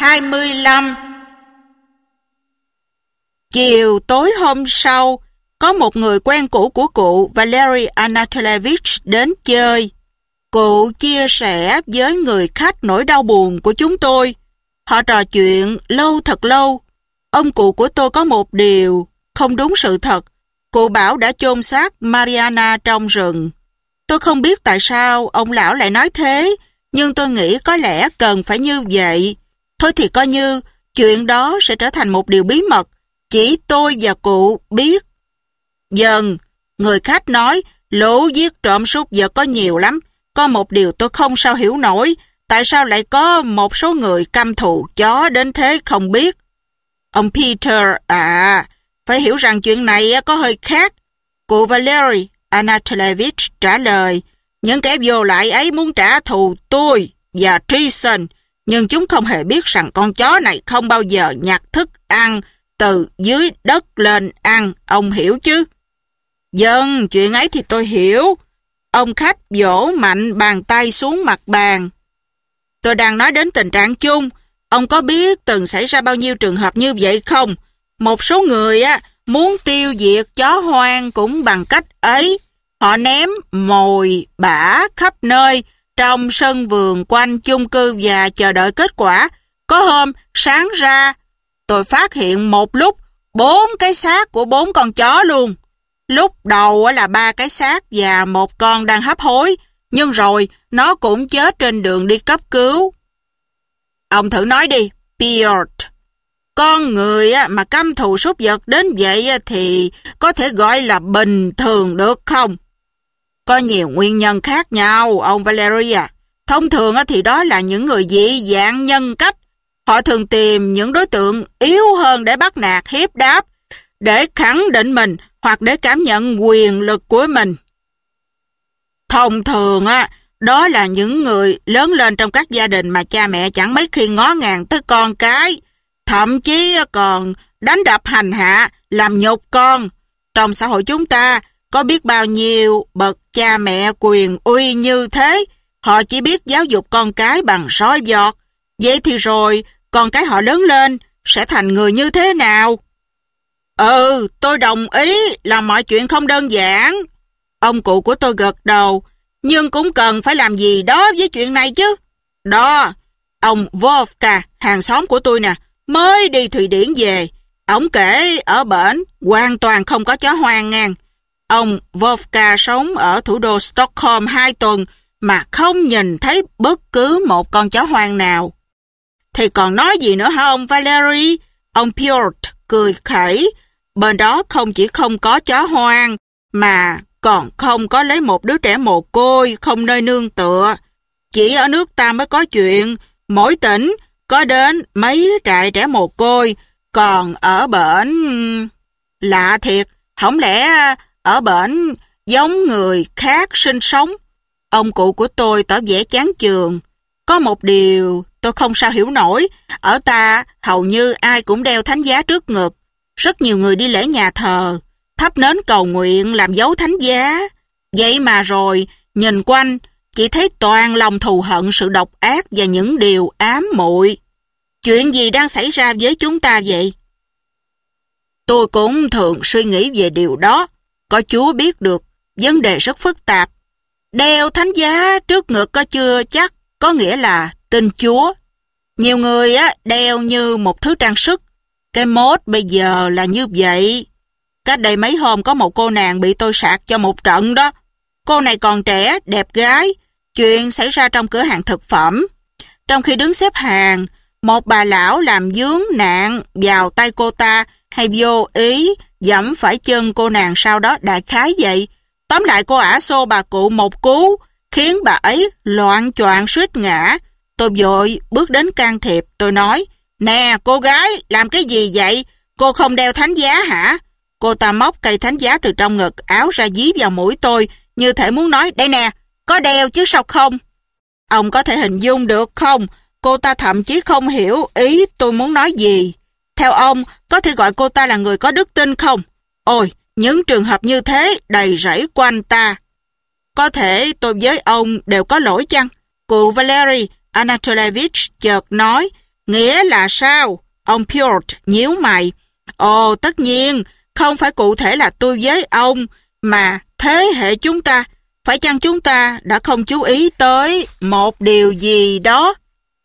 25. Chiều tối hôm sau, có một người quen cũ của cụ Valery Anatolievich đến chơi. Cụ chia sẻ với người khách nỗi đau buồn của chúng tôi. Họ trò chuyện lâu thật lâu. Ông cụ của tôi có một điều không đúng sự thật. Cụ bảo đã chôn xác Mariana trong rừng. Tôi không biết tại sao ông lão lại nói thế, nhưng tôi nghĩ có lẽ cần phải như vậy. Thôi thì coi như chuyện đó sẽ trở thành một điều bí mật, chỉ tôi và cụ biết. Dần, người khách nói, lũ giết trộm súc vật có nhiều lắm. Có một điều tôi không sao hiểu nổi, tại sao lại có một số người căm thù chó đến thế không biết. Ông Peter phải hiểu rằng chuyện này có hơi khác. Cụ Valery Anatolievich trả lời, những kẻ vô lại ấy muốn trả thù tôi và Treason, nhưng chúng không hề biết rằng con chó này không bao giờ nhặt thức ăn từ dưới đất lên ăn, ông hiểu chứ? Vâng, chuyện ấy thì tôi hiểu. Ông khách vỗ mạnh bàn tay xuống mặt bàn. Tôi đang nói đến tình trạng chung. Ông có biết từng xảy ra bao nhiêu trường hợp như vậy không? Một số người muốn tiêu diệt chó hoang cũng bằng cách ấy. Họ ném mồi bã khắp nơi trong sân vườn quanh chung cư và chờ đợi kết quả. Có hôm sáng ra, tôi phát hiện một lúc 4 cái xác của 4 con chó luôn. Lúc đầu là 3 cái xác và một con đang hấp hối, nhưng rồi nó cũng chết trên đường đi cấp cứu. Ông thử nói đi, Piotr. Con người mà căm thù súc vật đến vậy thì có thể gọi là bình thường được không? Có nhiều nguyên nhân khác nhau, ông Valery. Thông thường thì đó là những người dị dạng nhân cách. Họ thường tìm những đối tượng yếu hơn để bắt nạt, hiếp đáp, để khẳng định mình hoặc để cảm nhận quyền lực của mình. Thông thường đó là những người lớn lên trong các gia đình mà cha mẹ chẳng mấy khi ngó ngàng tới con cái, thậm chí còn đánh đập hành hạ, làm nhục con. Trong xã hội chúng ta có biết bao nhiêu bậc cha mẹ quyền uy như thế, họ chỉ biết giáo dục con cái bằng roi vọt. Vậy thì rồi con cái họ lớn lên sẽ thành người như thế nào? Tôi đồng ý là mọi chuyện không đơn giản. Ông cụ của tôi gật đầu, nhưng cũng cần phải làm gì đó với chuyện này chứ. Đó, ông Vovka, hàng xóm của tôi nè, mới đi Thụy Điển về. Ông kể ở bển hoàn toàn không có chó hoang ngang. Ông Vovka sống ở thủ đô Stockholm 2 tuần mà không nhìn thấy bất cứ một con chó hoang nào. Thì còn nói gì nữa hả ông Valery? Ông Piotr cười khẩy. Bên đó không chỉ không có chó hoang, mà còn không có lấy một đứa trẻ mồ côi, không nơi nương tựa. Chỉ ở nước ta mới có chuyện, mỗi tỉnh có đến mấy trại trẻ mồ côi, còn ở bển... Lạ thiệt, không lẽ ở bển giống người khác sinh sống? Ông cụ của tôi tỏ vẻ chán chường. Có một điều tôi không sao hiểu nổi, ở ta hầu như ai cũng đeo thánh giá trước ngực. Rất nhiều người đi lễ nhà thờ, thắp nến cầu nguyện làm dấu thánh giá. Vậy mà rồi, nhìn quanh, chỉ thấy toàn lòng thù hận, sự độc ác và những điều ám muội. Chuyện gì đang xảy ra với chúng ta vậy? Tôi cũng thường suy nghĩ về điều đó. Có Chúa biết được, vấn đề rất phức tạp. Đeo thánh giá trước ngực có chưa chắc có nghĩa là tin Chúa. Nhiều người đeo như một thứ trang sức. Cái mốt bây giờ là như vậy. Cách đây mấy hôm có một cô nàng bị tôi sạc cho một trận đó. Cô này còn trẻ, đẹp gái. Chuyện xảy ra trong cửa hàng thực phẩm. Trong khi đứng xếp hàng, một bà lão làm vướng nạn vào tay cô ta, hay vô ý giẫm phải chân cô nàng, sau đó đại khái vậy. Tóm lại cô ả xô bà cụ một cú, khiến bà ấy loạng choạng suýt ngã. Tôi vội bước đến can thiệp. Tôi nói, nè cô gái, làm cái gì vậy? Cô không đeo thánh giá hả? Cô ta móc cây thánh giá từ trong ngực áo ra dí vào mũi tôi, như thể muốn nói, đây nè, có đeo chứ sao không? Ông có thể hình dung được không? Cô ta thậm chí không hiểu ý tôi muốn nói gì. Theo ông, có thể gọi cô ta là người có đức tin không? Ôi, những trường hợp như thế đầy rẫy quanh ta. Có thể tôi với ông đều có lỗi chăng? Cụ Valery Anatolievich chợt nói, Nghĩa là sao? Ông Piotr nhíu mày. Ồ, tất nhiên, không phải cụ thể là tôi với ông, mà thế hệ chúng ta. Phải chăng chúng ta đã không chú ý tới một điều gì đó?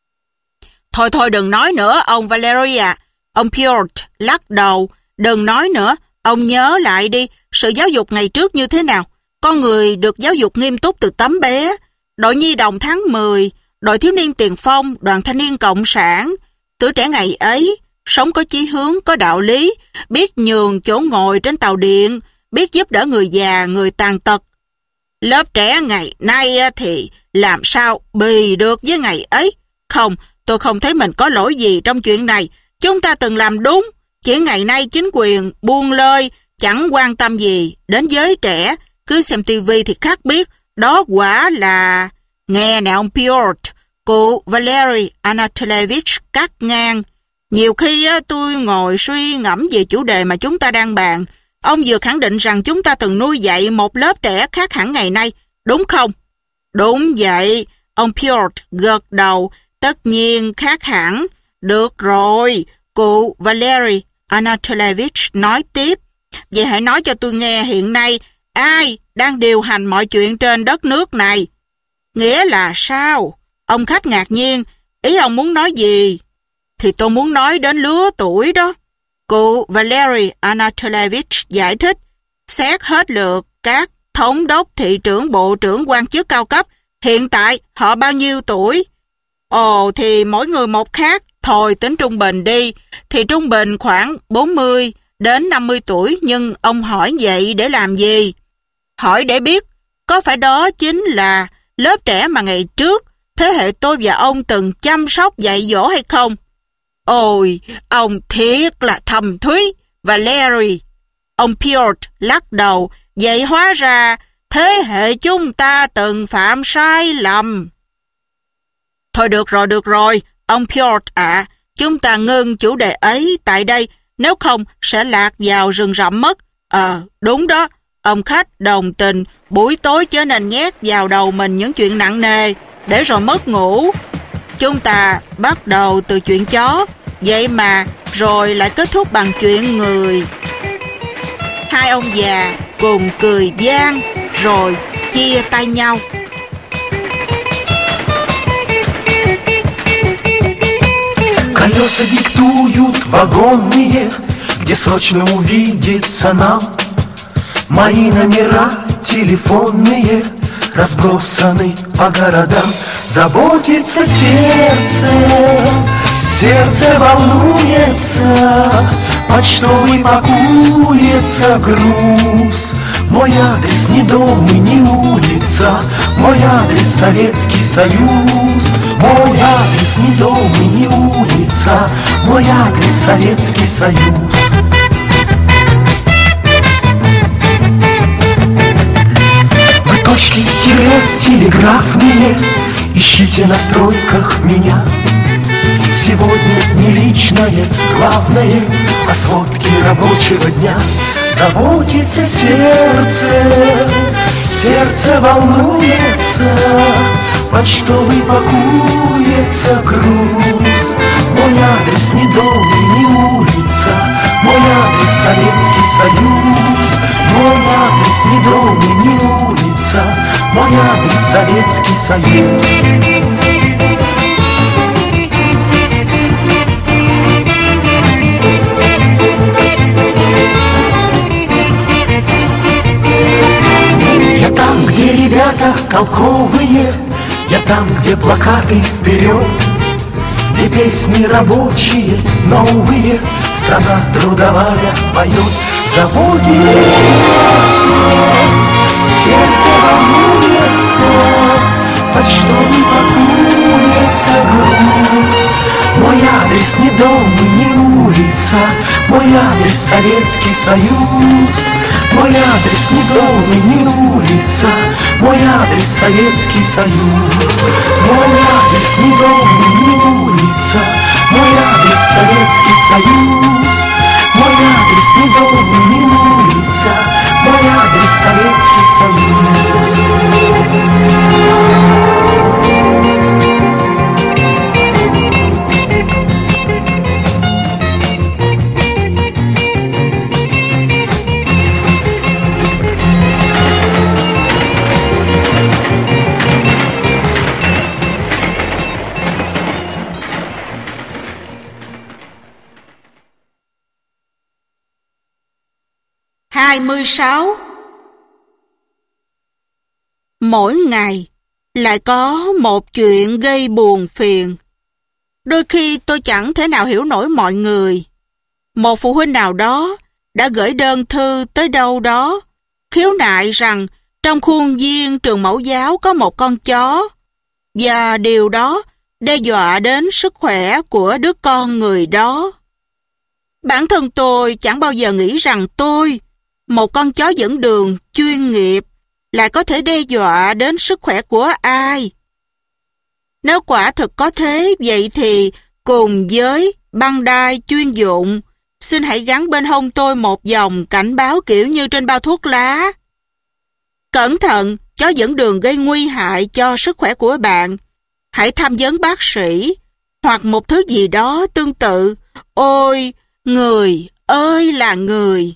Thôi thôi đừng nói nữa, ông Valeria. Ông Piotr lắc đầu. Đừng nói nữa, ông nhớ lại đi, sự giáo dục ngày trước như thế nào. Con người được giáo dục nghiêm túc từ tấm bé. Đội nhi đồng tháng 10, đội thiếu niên tiền phong, đoàn thanh niên cộng sản. Tuổi trẻ ngày ấy, sống có chí hướng, có đạo lý, biết nhường chỗ ngồi trên tàu điện, biết giúp đỡ người già, người tàn tật. Lớp trẻ ngày nay thì làm sao bì được với ngày ấy? Không, tôi không thấy mình có lỗi gì trong chuyện này. Chúng ta từng làm đúng. Chỉ ngày nay chính quyền buông lơi, chẳng quan tâm gì đến giới trẻ. Cứ xem tivi thì khác biết. Đó quả là... Nghe nè ông Piotr, cụ Valery Anatolievich cắt ngang. Nhiều khi tôi ngồi suy ngẫm về chủ đề mà chúng ta đang bàn. Ông vừa khẳng định rằng chúng ta từng nuôi dạy một lớp trẻ khác hẳn ngày nay, đúng không? Đúng vậy, ông Piotr gật đầu, tất nhiên khác hẳn. Được rồi, cụ Valery Anatolievich nói tiếp. Vậy hãy nói cho tôi nghe hiện nay ai đang điều hành mọi chuyện trên đất nước này? Nghĩa là sao? Ông khách ngạc nhiên, ý ông muốn nói gì? Thì tôi muốn nói đến lứa tuổi đó. Cụ Valery Anatolievich giải thích, xét hết lượt các thống đốc, thị trưởng, bộ trưởng, quan chức cao cấp, hiện tại họ bao nhiêu tuổi? Ồ, thì mỗi người một khác. Thôi tính trung bình đi, thì trung bình khoảng 40 đến 50 tuổi, nhưng ông hỏi vậy để làm gì? Hỏi để biết, có phải đó chính là lớp trẻ mà ngày trước thế hệ tôi và ông từng chăm sóc dạy dỗ hay không? Ôi, ông thiệt là thầm thúy, Valery. Ông Piotr lắc đầu, vậy hóa ra thế hệ chúng ta từng phạm sai lầm. Thôi được rồi, ông Piotr ạ, chúng ta ngưng chủ đề ấy tại đây, nếu không sẽ lạc vào rừng rậm mất. Đúng đó, ông khách đồng tình, buổi tối chớ nên nhét vào đầu mình những chuyện nặng nề, để rồi mất ngủ. Chúng ta bắt đầu từ chuyện chó, vậy mà rồi lại kết thúc bằng chuyện người. Hai ông già cùng cười vang, rồi chia tay nhau. Колеса диктуют вагонные, где срочно увидеться нам. Мои номера телефонные разбросаны по городам. Заботится сердце, сердце волнуется, почтовый пакуется груз. Мой адрес не дом и не улица, мой адрес Советский Союз. Мой адрес не дом и не улица, мой адрес Советский Союз. Вы точки телеграфные, ищите на стройках меня. Сегодня не личное, главное о сводке рабочего дня. Заботится сердце, сердце волнуется, почтовый пакуется груз. Мой адрес не дом и не улица, мой адрес Советский Союз. Мой адрес не дом и не улица, мой адрес Советский Союз. Я там, где ребята толковые, я там, где плакаты вперед, где песни рабочие, новые, страна трудовая поет. Заботится сердце, сердце волнуется, почтовый пакуется груз. Мой адрес не дом и не улица, мой адрес Советский Союз. Мой адрес не дом и не улица, мой адрес Советский Союз. Мой адрес не дом и не улица, мой адрес Советский Союз. Мой адрес не дом и не улица, мой адрес Советский Союз. 26. Mỗi ngày lại có một chuyện gây buồn phiền. Đôi khi tôi chẳng thể nào hiểu nổi mọi người. Một phụ huynh nào đó đã gửi đơn thư tới đâu đó, khiếu nại rằng trong khuôn viên trường mẫu giáo có một con chó, và điều đó đe dọa đến sức khỏe của đứa con người đó. Bản thân tôi chẳng bao giờ nghĩ rằng tôi, một con chó dẫn đường chuyên nghiệp, lại có thể đe dọa đến sức khỏe của ai. Nếu quả thực có thế, vậy thì cùng với băng đai chuyên dụng, xin hãy gắn bên hông tôi một dòng cảnh báo kiểu như trên bao thuốc lá. Cẩn thận, chó dẫn đường gây nguy hại cho sức khỏe của bạn. Hãy tham vấn bác sĩ, hoặc một thứ gì đó tương tự. Ôi, người ơi là người!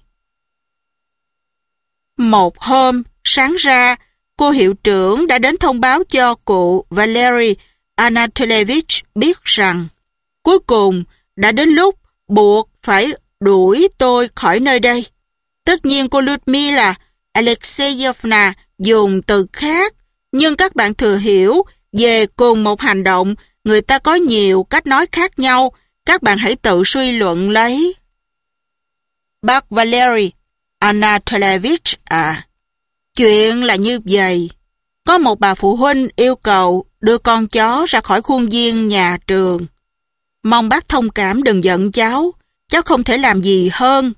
Một hôm, sáng ra, cô hiệu trưởng đã đến thông báo cho cụ Valery Anatolievich biết rằng cuối cùng đã đến lúc buộc phải đuổi tôi khỏi nơi đây. Tất nhiên cô Lyudmila Alexeyevna dùng từ khác, nhưng các bạn thừa hiểu về cùng một hành động, người ta có nhiều cách nói khác nhau. Các bạn hãy tự suy luận lấy. Bác Valery Anatolievich chuyện là như vậy. Có một bà phụ huynh yêu cầu đưa con chó ra khỏi khuôn viên nhà trường. Mong bác thông cảm đừng giận cháu không thể làm gì hơn.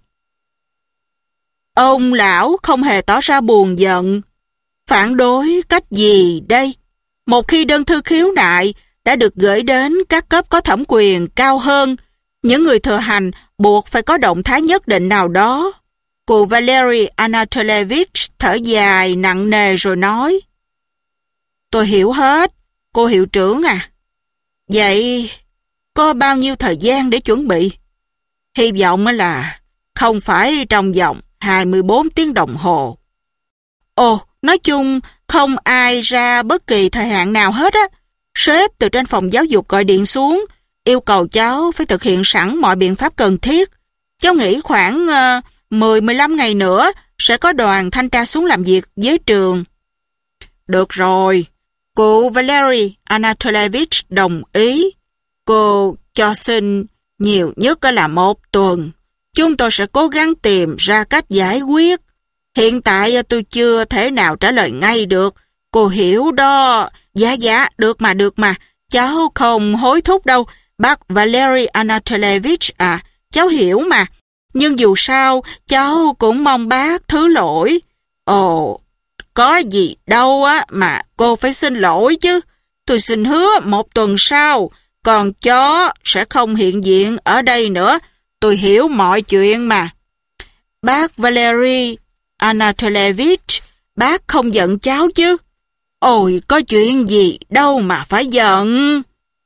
Ông lão không hề tỏ ra buồn giận. Phản đối cách gì đây? Một khi đơn thư khiếu nại đã được gửi đến các cấp có thẩm quyền cao hơn, những người thừa hành buộc phải có động thái nhất định nào đó. Cụ Valery Anatolievich thở dài nặng nề rồi nói: Tôi hiểu hết, cô hiệu trưởng à. Vậy có bao nhiêu thời gian để chuẩn bị? Hy vọng là không phải trong vòng 24 tiếng đồng hồ. Ồ, nói chung không ai ra bất kỳ thời hạn nào hết á. Sếp từ trên phòng giáo dục gọi điện xuống, yêu cầu cháu phải thực hiện sẵn mọi biện pháp cần thiết. Cháu nghĩ khoảng 10-15 ngày nữa sẽ có đoàn thanh tra xuống làm việc với trường. Được rồi, cụ Valery Anatolievich đồng ý. Cô cho xin nhiều nhất là 1 tuần. Chúng tôi sẽ cố gắng tìm ra cách giải quyết. Hiện tại tôi chưa thể nào trả lời ngay được. Cô hiểu đó. Dạ, được mà. Cháu không hối thúc đâu. Bác Valery Anatolievich cháu hiểu mà. Nhưng dù sao, cháu cũng mong bác thứ lỗi. Ồ, có gì đâu mà cô phải xin lỗi chứ. Tôi xin hứa 1 tuần sau, con chó sẽ không hiện diện ở đây nữa. Tôi hiểu mọi chuyện mà. Bác Valery Anatolievich, bác không giận cháu chứ? Ôi, có chuyện gì đâu mà phải giận.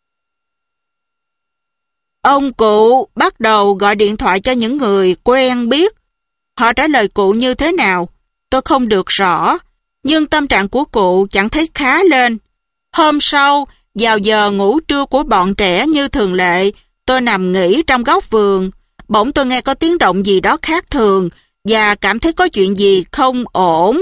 Ông cụ bắt đầu gọi điện thoại cho những người quen biết. Họ trả lời cụ như thế nào, tôi không được rõ, nhưng tâm trạng của cụ chẳng thấy khá lên. Hôm sau, vào giờ ngủ trưa của bọn trẻ như thường lệ, tôi nằm nghỉ trong góc vườn. Bỗng tôi nghe có tiếng động gì đó khác thường và cảm thấy có chuyện gì không ổn.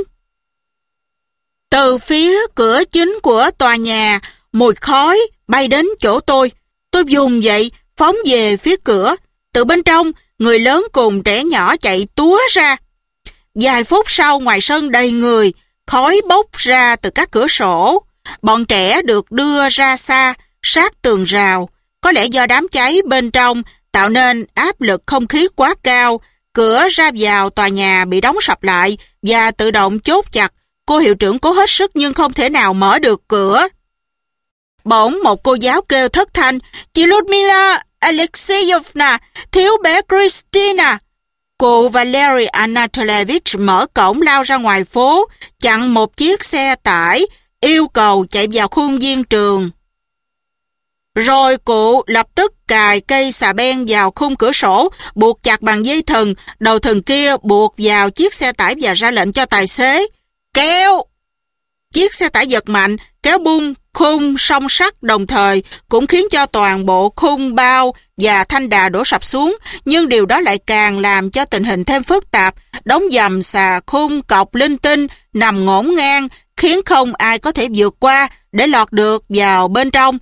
Từ phía cửa chính của tòa nhà, mùi khói bay đến chỗ tôi. Tôi vùng dậy, phóng về phía cửa. Từ bên trong, người lớn cùng trẻ nhỏ chạy túa ra. Vài phút sau, ngoài sân đầy người, khói bốc ra từ các cửa sổ. Bọn trẻ được đưa ra xa, sát tường rào. Có lẽ do đám cháy bên trong tạo nên áp lực không khí quá cao, cửa ra vào tòa nhà bị đóng sập lại và tự động chốt chặt. Cô hiệu trưởng cố hết sức nhưng không thể nào mở được cửa. Bỗng một cô giáo kêu thất thanh: Chị Lyudmila Alexeyevna, thiếu bé Christina. Cô Valery Anatolievich mở cổng lao ra ngoài phố, chặn một chiếc xe tải, yêu cầu chạy vào khuôn viên trường. Rồi cụ lập tức cài cây xà beng vào khung cửa sổ, buộc chặt bằng dây thừng, đầu thừng kia buộc vào chiếc xe tải và ra lệnh cho tài xế kéo. Chiếc xe tải giật mạnh, kéo bung khung song sắt đồng thời cũng khiến cho toàn bộ khung bao và thanh đà đổ sập xuống, nhưng điều đó lại càng làm cho tình hình thêm phức tạp. Đống dầm xà khung cọc linh tinh nằm ngổn ngang, khiến không ai có thể vượt qua để lọt được vào bên trong.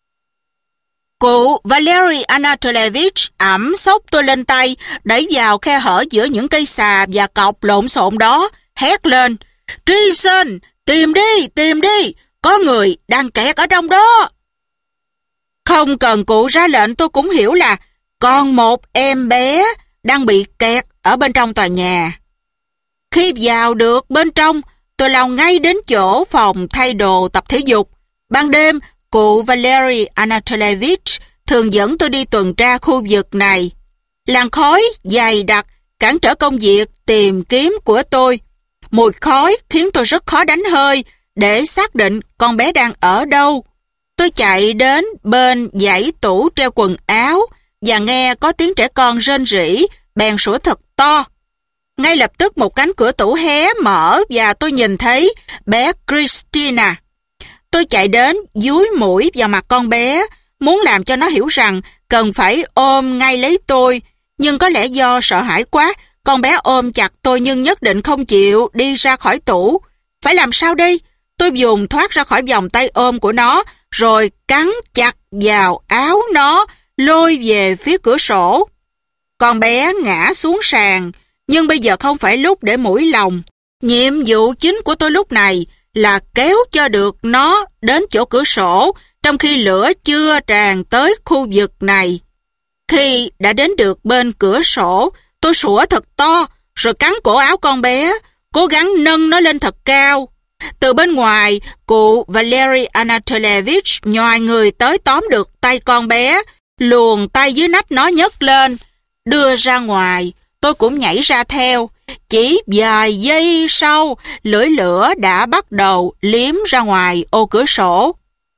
Cụ Valery Anatolievich ẵm xốc tôi lên tay, đẩy vào khe hở giữa những cây xà và cọc lộn xộn đó, hét lên: "Treason! Tìm đi! Có người đang kẹt ở trong đó!" Không cần cụ ra lệnh tôi cũng hiểu là còn một em bé đang bị kẹt ở bên trong tòa nhà. Khi vào được bên trong, tôi lao ngay đến chỗ phòng thay đồ tập thể dục. Ban đêm, cụ Valery Anatolievich thường dẫn tôi đi tuần tra khu vực này. Làn khói dày đặc cản trở công việc tìm kiếm của tôi. Mùi khói khiến tôi rất khó đánh hơi để xác định con bé đang ở đâu. Tôi chạy đến bên dãy tủ treo quần áo và nghe có tiếng trẻ con rên rỉ, bèn sủa thật to. Ngay lập tức một cánh cửa tủ hé mở và tôi nhìn thấy bé Christina. Tôi chạy đến dúi mũi vào mặt con bé, muốn làm cho nó hiểu rằng cần phải ôm ngay lấy tôi. Nhưng có lẽ do sợ hãi quá, con bé ôm chặt tôi nhưng nhất định không chịu đi ra khỏi tủ. Phải làm sao đây? Tôi vùng thoát ra khỏi vòng tay ôm của nó, rồi cắn chặt vào áo nó, lôi về phía cửa sổ. Con bé ngã xuống sàn, nhưng bây giờ không phải lúc để mũi lòng. Nhiệm vụ chính của tôi lúc này là kéo cho được nó đến chỗ cửa sổ, trong khi lửa chưa tràn tới khu vực này. Khi đã đến được bên cửa sổ, tôi sủa thật to, rồi cắn cổ áo con bé, cố gắng nâng nó lên thật cao. Từ bên ngoài, cụ Valery Anatolievich nhòi người tới tóm được tay con bé, luồn tay dưới nách nó nhấc lên, đưa ra ngoài. Tôi cũng nhảy ra theo. Chỉ vài giây sau, lưỡi lửa đã bắt đầu liếm ra ngoài ô cửa sổ.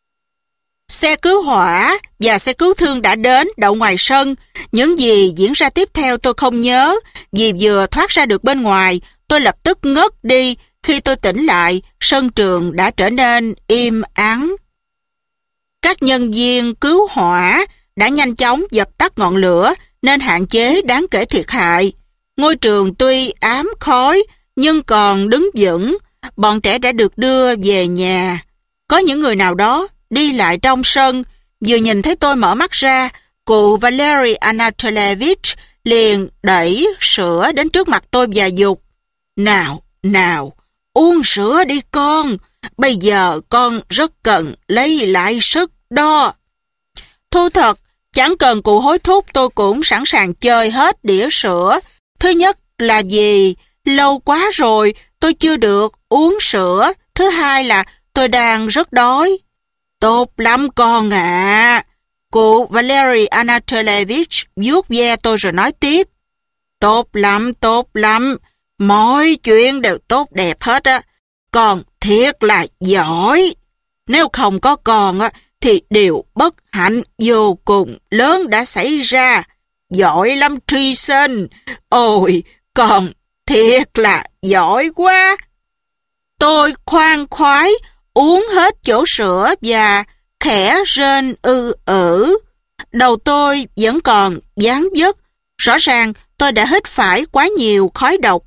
Xe cứu hỏa và xe cứu thương đã đến đậu ngoài sân. Những gì diễn ra tiếp theo tôi không nhớ, vì vừa thoát ra được bên ngoài, tôi lập tức ngất đi. Khi tôi tỉnh lại, sân trường đã trở nên im ắng. Các nhân viên cứu hỏa đã nhanh chóng dập tắt ngọn lửa nên hạn chế đáng kể thiệt hại. Ngôi trường tuy ám khói nhưng còn đứng vững. Bọn trẻ đã được đưa về nhà. Có những người nào đó đi lại trong sân, vừa nhìn thấy tôi mở mắt ra, cụ Valery Anatolievich liền đẩy sữa đến trước mặt tôi và giục: Nào, uống sữa đi con, bây giờ con rất cần lấy lại sức đó. Thu thật, chẳng cần cụ hối thúc tôi cũng sẵn sàng chơi hết đĩa sữa. Thứ nhất là vì lâu quá rồi tôi chưa được uống sữa. Thứ hai là tôi đang rất đói. Tốt lắm con ạ. Cụ Valery Anatolievich vuốt ve tôi rồi nói tiếp: Tốt lắm. Mọi chuyện đều tốt đẹp hết á. Con thiệt là giỏi. Nếu không có con á, thì điều bất hạnh vô cùng lớn đã xảy ra. Giỏi lắm Treason. Ôi, con thiệt là giỏi quá. Tôi khoan khoái uống hết chỗ sữa và khẽ rên ử. Đầu tôi vẫn còn váng vất. Rõ ràng tôi đã hít phải quá nhiều khói độc.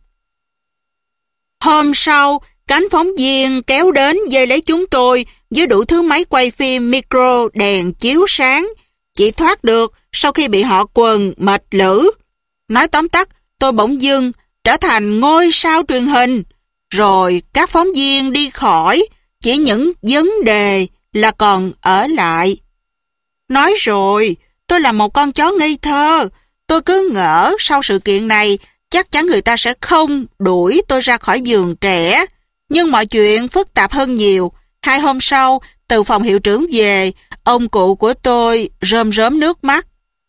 Hôm sau, cánh phóng viên kéo đến dây lấy chúng tôi với đủ thứ máy quay phim, micro, đèn chiếu sáng. Chỉ thoát được sau khi bị họ quần mệt lử. Nói tóm tắt, tôi bỗng dưng trở thành ngôi sao truyền hình. Rồi các phóng viên đi khỏi, chỉ những vấn đề là còn ở lại. Nói rồi, tôi là một con chó ngây thơ. Tôi cứ ngỡ sau sự kiện này chắc chắn người ta sẽ không đuổi tôi ra khỏi vườn trẻ. Nhưng mọi chuyện phức tạp hơn nhiều. 2 hôm sau, từ phòng hiệu trưởng về, ông cụ của tôi rơm rớm nước mắt.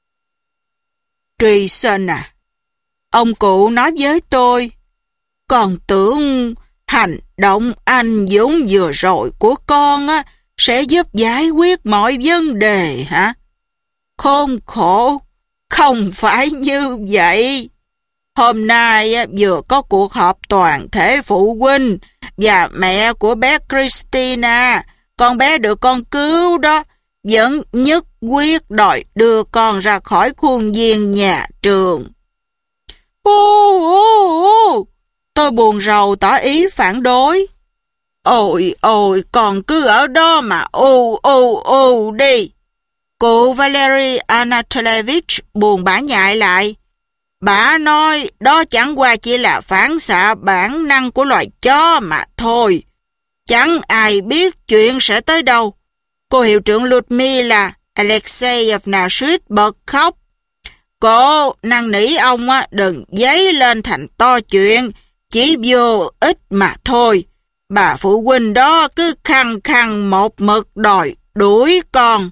Treason à, ông cụ nói với tôi, con tưởng hành động anh dũng vừa rồi của con á, sẽ giúp giải quyết mọi vấn đề hả? Khốn khổ, không phải như vậy. Hôm nay vừa có cuộc họp toàn thể phụ huynh và mẹ của bé Christina. con bé được con cứu đó, vẫn nhất quyết đòi đưa con ra khỏi khuôn viên nhà trường. Tôi buồn rầu tỏ ý phản đối. Ôi, con cứ ở đó mà đi. Cụ Valery Anatolyevich buồn bã nhại lại. Bà nói đó chẳng qua chỉ là phản xạ bản năng của loài chó mà thôi. Chẳng ai biết chuyện sẽ tới đâu. Cô hiệu trưởng Ludmila Alexeyevna suýt bật khóc. Cô năn nỉ ông đừng dấy lên thành to chuyện, chỉ vô ích mà thôi. Bà phụ huynh đó cứ khăng khăng một mực đòi đuổi con.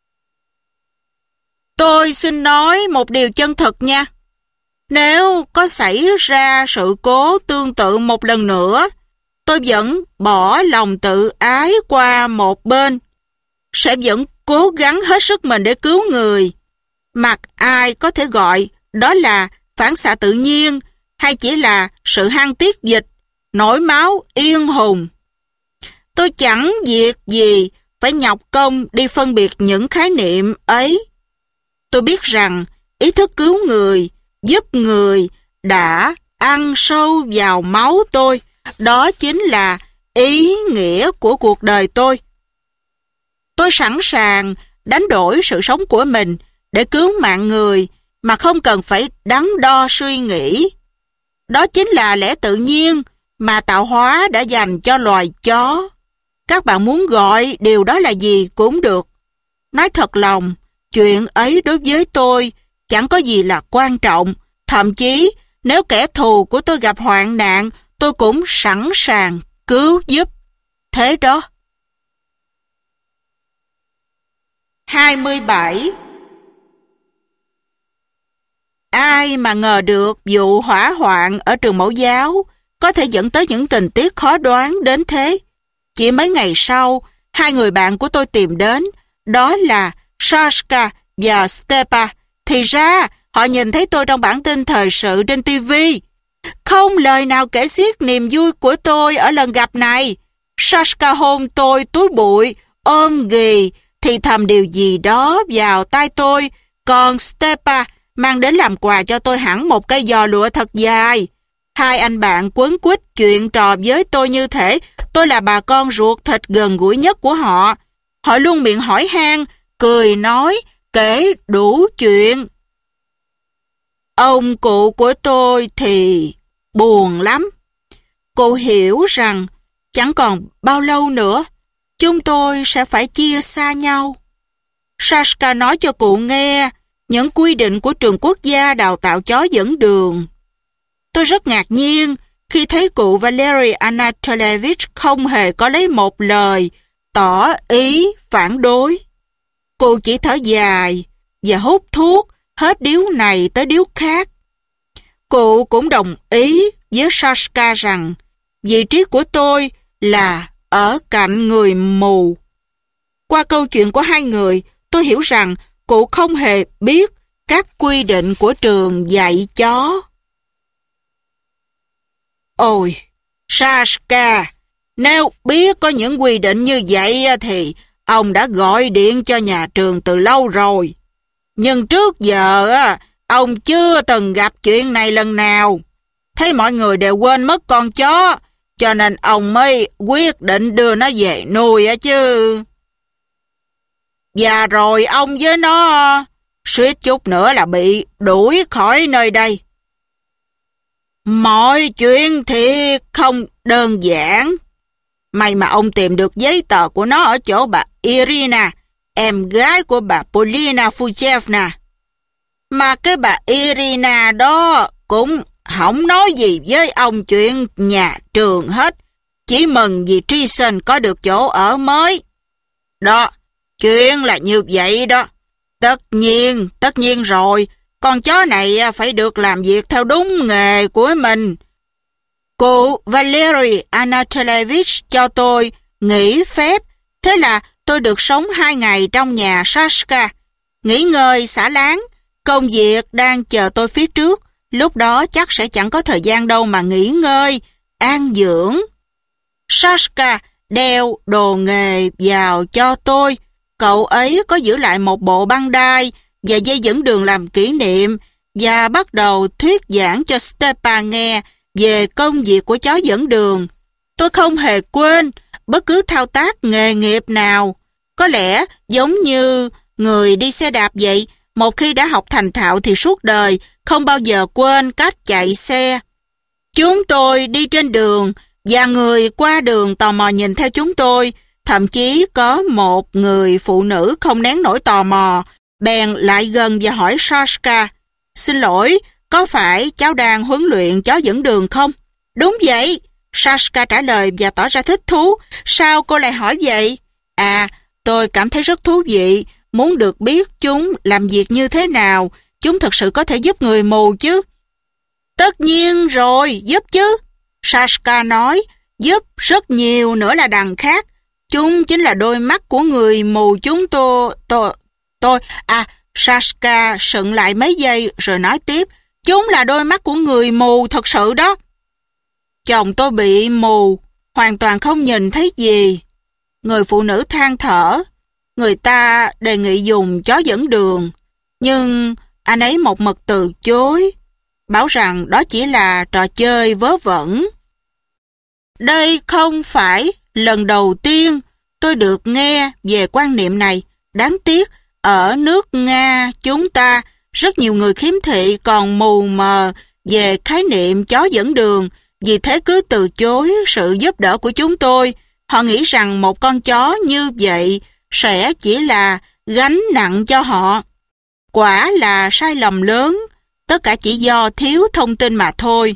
Tôi xin nói một điều chân thực nha. Nếu có xảy ra sự cố tương tự một lần nữa, tôi vẫn bỏ lòng tự ái qua một bên, sẽ vẫn cố gắng hết sức mình để cứu người. Mặc ai có thể gọi đó là phản xạ tự nhiên hay chỉ là sự han tiết dịch, nổi máu yên hùng. Tôi chẳng việc gì phải nhọc công đi phân biệt những khái niệm ấy. Tôi biết rằng ý thức cứu người, giúp người đã ăn sâu vào máu tôi. Đó chính là ý nghĩa của cuộc đời tôi. Tôi sẵn sàng đánh đổi sự sống của mình để cứu mạng người mà không cần phải đắn đo suy nghĩ. Đó chính là lẽ tự nhiên mà tạo hóa đã dành cho loài chó. Các bạn muốn gọi điều đó là gì cũng được. Nói thật lòng, chuyện ấy đối với tôi chẳng có gì là quan trọng. Thậm chí, nếu kẻ thù của tôi gặp hoạn nạn, tôi cũng sẵn sàng cứu giúp. Thế đó. 27. Ai mà ngờ được vụ hỏa hoạn ở trường mẫu giáo có thể dẫn tới những tình tiết khó đoán đến thế. Chỉ mấy ngày sau, hai người bạn của tôi tìm đến, đó là Sashka và Stepa. Thì ra, họ nhìn thấy tôi trong bản tin thời sự trên TV. Không lời nào kể xiết niềm vui của tôi ở lần gặp này. Sashka hôn tôi túi bụi, ôm ghì, thì thầm điều gì đó vào tai tôi. Còn Stepa mang đến làm quà cho tôi hẳn một cây giò lụa thật dài. Hai anh bạn quấn quýt chuyện trò với tôi như thể tôi là bà con ruột thịt gần gũi nhất của họ. Họ luôn miệng hỏi han, cười nói, kể đủ chuyện. Ông cụ của tôi thì buồn lắm. Cụ hiểu rằng chẳng còn bao lâu nữa chúng tôi sẽ phải chia xa nhau. Sashka nói cho cụ nghe những quy định của trường quốc gia đào tạo chó dẫn đường. Tôi rất ngạc nhiên khi thấy cụ Valery Anatolyevich không hề có lấy một lời tỏ ý phản đối. Cụ chỉ thở dài và hút thuốc hết điếu này tới điếu khác. Cụ cũng đồng ý với Sashka rằng vị trí của tôi là ở cạnh người mù. Qua câu chuyện của hai người, tôi hiểu rằng cụ không hề biết các quy định của trường dạy chó. Ôi, Sashka, nếu biết có những quy định như vậy thì ông đã gọi điện cho nhà trường từ lâu rồi. Nhưng trước giờ ông chưa từng gặp chuyện này lần nào. Thấy mọi người đều quên mất con chó, cho nên ông mới quyết định đưa nó về nuôi chứ. Và rồi ông với nó suýt chút nữa là bị đuổi khỏi nơi đây. Mọi chuyện thì không đơn giản. May mà ông tìm được giấy tờ của nó ở chỗ bà Irina, em gái của bà Polina Fuchevna. Mà cái bà Irina đó cũng không nói gì với ông chuyện nhà trường hết. Chỉ mừng vì Trison có được chỗ ở mới. Đó, chuyện là như vậy đó. Tất nhiên rồi, con chó này phải được làm việc theo đúng nghề của mình. Cụ Valery Anatolyevich cho tôi nghỉ phép, thế là tôi được sống 2 ngày trong nhà Sashka, nghỉ ngơi xả láng. Công việc đang chờ tôi phía trước, lúc đó chắc sẽ chẳng có thời gian đâu mà nghỉ ngơi, an dưỡng. Sashka đeo đồ nghề vào cho tôi. Cậu ấy có giữ lại một bộ băng đai và dây dẫn đường làm kỷ niệm và bắt đầu thuyết giảng cho Stepan nghe về công việc của chó dẫn đường. Tôi không hề quên bất cứ thao tác nghề nghiệp nào. Có lẽ giống như người đi xe đạp vậy, một khi đã học thành thạo thì suốt đời không bao giờ quên cách chạy xe. Chúng tôi đi trên đường và người qua đường tò mò nhìn theo chúng tôi. Thậm chí có một người phụ nữ không nén nổi tò mò, bèn lại gần và hỏi Sashka: "Xin lỗi, có phải cháu đang huấn luyện chó dẫn đường không?" "Đúng vậy," Sashka trả lời và tỏ ra thích thú. "Sao cô lại hỏi vậy?" "À, tôi cảm thấy rất thú vị, muốn được biết chúng làm việc như thế nào. Chúng thực sự có thể giúp người mù chứ?" "Tất nhiên rồi, giúp chứ," Sashka nói, "giúp rất nhiều nữa là đằng khác. Chúng chính là đôi mắt của người mù chúng tôi. Sashka sững lại mấy giây rồi nói tiếp: "Chúng là đôi mắt của người mù thật sự đó." "Chồng tôi bị mù, hoàn toàn không nhìn thấy gì." Người phụ nữ than thở: "Người ta đề nghị dùng chó dẫn đường, nhưng anh ấy một mực từ chối, bảo rằng đó chỉ là trò chơi vớ vẩn." Đây không phải lần đầu tiên tôi được nghe về quan niệm này. Đáng tiếc, ở nước Nga chúng ta, rất nhiều người khiếm thị còn mù mờ về khái niệm chó dẫn đường, vì thế cứ từ chối sự giúp đỡ của chúng tôi. Họ nghĩ rằng một con chó như vậy sẽ chỉ là gánh nặng cho họ. Quả là sai lầm lớn, tất cả chỉ do thiếu thông tin mà thôi.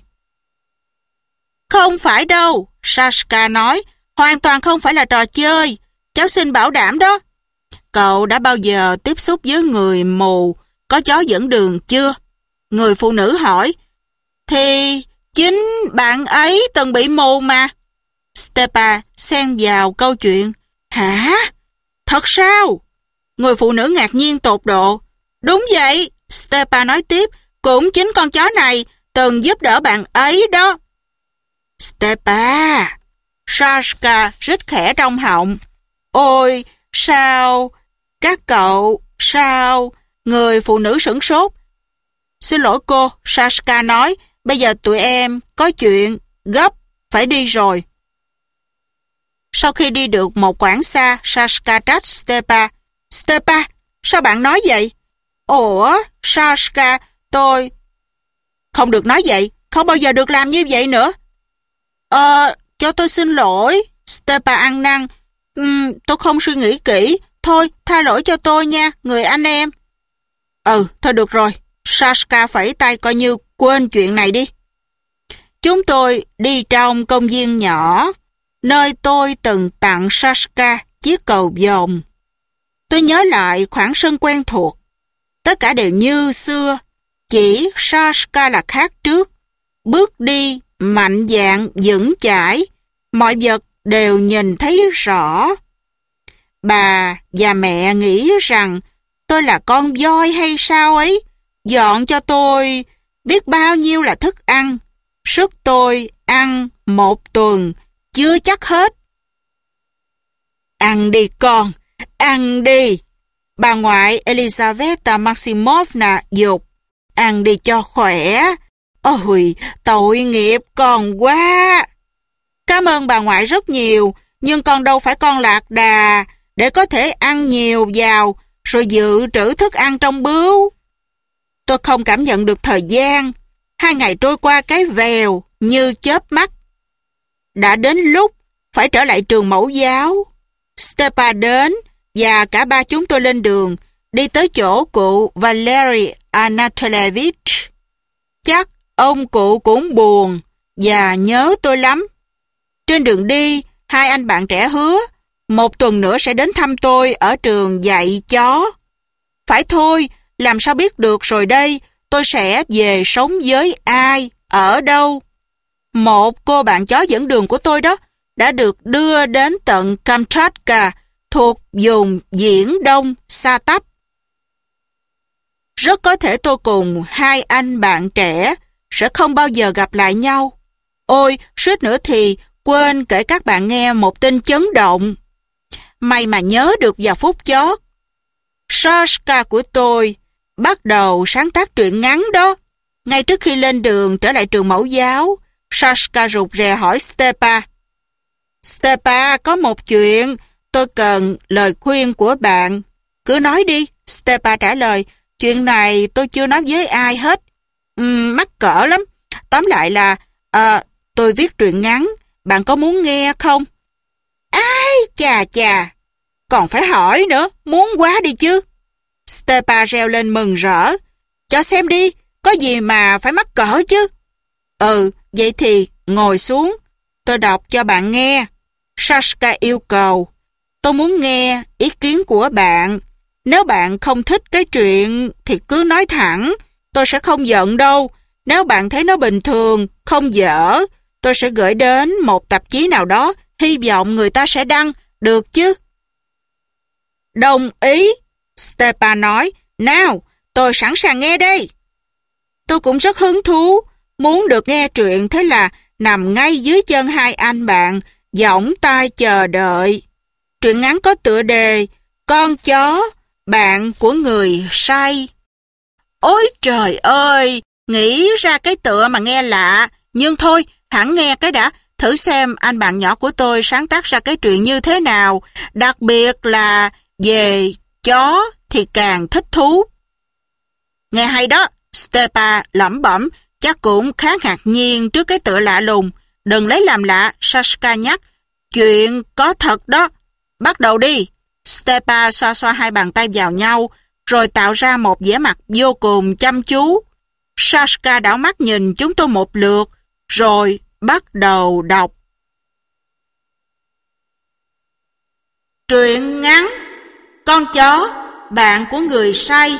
"Không phải đâu," Sashka nói, "hoàn toàn không phải là trò chơi. Cháu xin bảo đảm đó." "Cậu đã bao giờ tiếp xúc với người mù có chó dẫn đường chưa?" Người phụ nữ hỏi. "Thì chính bạn ấy từng bị mù mà." Stepa xen vào câu chuyện. "Hả? Thật sao?" Người phụ nữ ngạc nhiên tột độ. "Đúng vậy," Stepa nói tiếp, "cũng chính con chó này từng giúp đỡ bạn ấy đó." "Stepa!" Sashka rít khẽ trong họng. "Ôi, sao? Các cậu, sao?" Người phụ nữ sửng sốt. "Xin lỗi cô," Sashka nói, "bây giờ tụi em có chuyện gấp, phải đi rồi." Sau khi đi được một quãng xa, Sashka trách Stepa. "Stepa, sao bạn nói vậy?" "Ủa, Sashka, tôi..." "Không được nói vậy, không bao giờ được làm như vậy nữa." Cho tôi xin lỗi," Stepa ăn năn. Tôi không suy nghĩ kỹ. Thôi, tha lỗi cho tôi nha, người anh em." Thôi được rồi." Sashka phẩy tay coi như quên chuyện này đi. Chúng tôi đi trong công viên nhỏ, nơi tôi từng tặng Sashka chiếc cầu vồng. Tôi nhớ lại khoảng sân quen thuộc. Tất cả đều như xưa, chỉ Sashka là khác trước. Bước đi mạnh dạn vững chãi, mọi vật đều nhìn thấy rõ. Bà và mẹ nghĩ rằng tôi là con voi hay sao ấy, dọn cho tôi biết bao nhiêu là thức ăn. Sức tôi ăn một tuần chưa chắc hết. "Ăn đi con, ăn đi," bà ngoại Elizaveta Maximovna giục. "Ăn đi cho khỏe." "Ôi, tội nghiệp con quá." "Cảm ơn bà ngoại rất nhiều, nhưng con đâu phải con lạc đà để có thể ăn nhiều vào rồi dự trữ thức ăn trong bướu." Tôi không cảm nhận được thời gian. 2 ngày trôi qua cái vèo như chớp mắt. Đã đến lúc phải trở lại trường mẫu giáo. Stepa đến và cả ba chúng tôi lên đường, đi tới chỗ cụ Valery Anatolievich. Chắc ông cụ cũng buồn và nhớ tôi lắm. Trên đường đi, 2 anh bạn trẻ hứa 1 tuần nữa sẽ đến thăm tôi ở trường dạy chó. Phải thôi, làm sao biết được rồi đây, tôi sẽ về sống với ai, ở đâu. Một cô bạn chó dẫn đường của tôi đó đã được đưa đến tận Kamchatka, thuộc vùng Viễn Đông xa tắp. Rất có thể tôi cùng 2 anh bạn trẻ sẽ không bao giờ gặp lại nhau. Ôi, suýt nữa thì quên kể các bạn nghe một tin chấn động. May mà nhớ được vào phút chót. Sashka của tôi bắt đầu sáng tác truyện ngắn đó. Ngay trước khi lên đường trở lại trường mẫu giáo, Sashka rụt rè hỏi Stepa. Stepa, có một chuyện, tôi cần lời khuyên của bạn. Cứ nói đi, Stepa trả lời. Chuyện này tôi chưa nói với ai hết. Mắc cỡ lắm. Tóm lại là, tôi viết truyện ngắn, bạn có muốn nghe không? Ai chà chà, còn phải hỏi nữa, muốn quá đi chứ. Stepa reo lên mừng rỡ. Cho xem đi, có gì mà phải mắc cỡ chứ. Vậy thì ngồi xuống, tôi đọc cho bạn nghe. Sashka yêu cầu. Tôi muốn nghe ý kiến của bạn. Nếu bạn không thích cái chuyện thì cứ nói thẳng, tôi sẽ không giận đâu. Nếu bạn thấy nó bình thường, không dở, tôi sẽ gửi đến một tạp chí nào đó, hy vọng người ta sẽ đăng, được chứ? Đồng ý, Stepa nói. Nào, tôi sẵn sàng nghe đây. Tôi cũng rất hứng thú, muốn được nghe truyện, thế là nằm ngay dưới chân hai anh bạn, giỏng tai chờ đợi. Truyện ngắn có tựa đề Con chó, bạn của người say. Ôi trời ơi, nghĩ ra cái tựa mà nghe lạ, nhưng thôi, hẳn nghe cái đã, thử xem anh bạn nhỏ của tôi sáng tác ra cái truyện như thế nào, đặc biệt là về chó thì càng thích thú. Nghe hay đó, Stepa lẩm bẩm, chắc cũng khá ngạc nhiên trước cái tựa lạ lùng. Đừng lấy làm lạ, Sashka nhắc, chuyện có thật đó. Bắt đầu đi. Stepa xoa xoa hai bàn tay vào nhau, rồi tạo ra một vẻ mặt vô cùng chăm chú. Sashka đảo mắt nhìn chúng tôi một lượt, rồi bắt đầu đọc. Truyện ngắn Con chó, bạn của người say.